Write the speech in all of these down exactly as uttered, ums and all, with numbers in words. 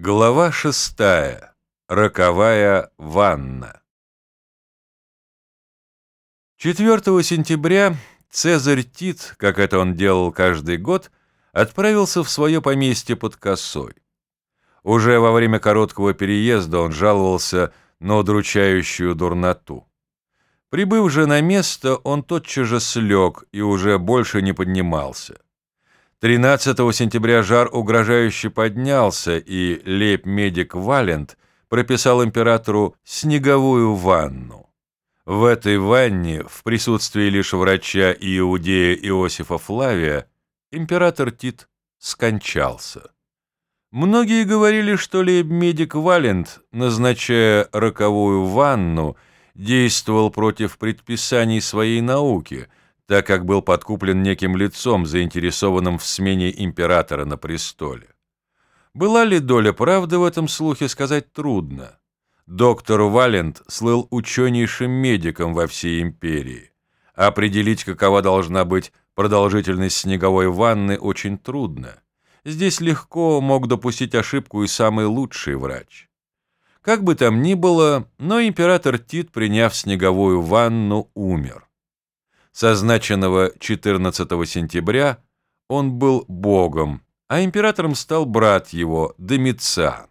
Глава шестая. Роковая ванна. четвёртого сентября Цезарь Тит, как это он делал каждый год, отправился в свое поместье под Косой. Уже во время короткого переезда он жаловался на удручающую дурноту. Прибыв же на место, он тотчас же слег и уже больше не поднимался. тринадцатого сентября жар угрожающе поднялся, и лейб-медик Валент прописал императору снеговую ванну. В этой ванне, в присутствии лишь врача и иудея Иосифа Флавия, император Тит скончался. Многие говорили, что лейб-медик Валент, назначая роковую ванну, действовал против предписаний своей науки, так как был подкуплен неким лицом, заинтересованным в смене императора на престоле. Была ли доля правды в этом слухе, сказать трудно. Доктор Валент слыл ученейшим медиком во всей империи. Определить, какова должна быть продолжительность снеговой ванны, очень трудно. Здесь легко мог допустить ошибку и самый лучший врач. Как бы там ни было, но император Тит, приняв снеговую ванну, умер. С означенного четырнадцатого сентября он был богом, а императором стал брат его, Домициан.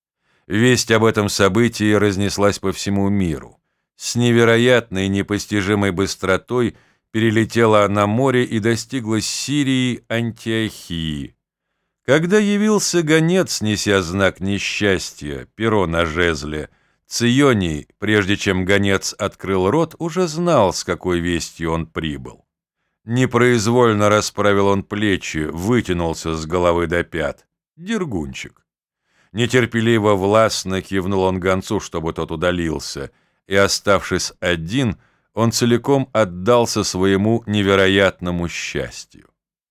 Весть об этом событии разнеслась по всему миру. С невероятной непостижимой быстротой перелетела она море и достигла Сирии, Антиохии. Когда явился гонец, неся знак несчастья, перо на жезле, Ционий, прежде чем гонец открыл рот, уже знал, с какой вестью он прибыл. Непроизвольно расправил он плечи, вытянулся с головы до пят. Дергунчик. Нетерпеливо властно кивнул он гонцу, чтобы тот удалился, и, оставшись один, он целиком отдался своему невероятному счастью.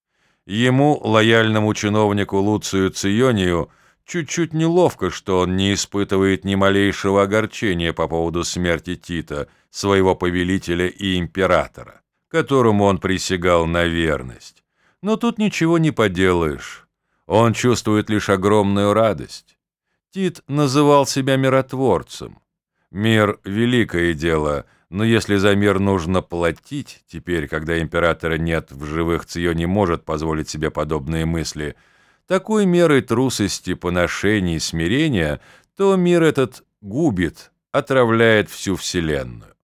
Ему, лояльному чиновнику Луцию Ционию, чуть-чуть неловко, что он не испытывает ни малейшего огорчения по поводу смерти Тита, своего повелителя и императора, которому он присягал на верность. Но тут ничего не поделаешь. Он чувствует лишь огромную радость. Тит называл себя миротворцем. Мир — великое дело, но если за мир нужно платить, теперь, когда императора нет в живых, Цио не может позволить себе подобные мысли, такой мерой трусости, поношений и смирения, то мир этот губит, отравляет всю вселенную.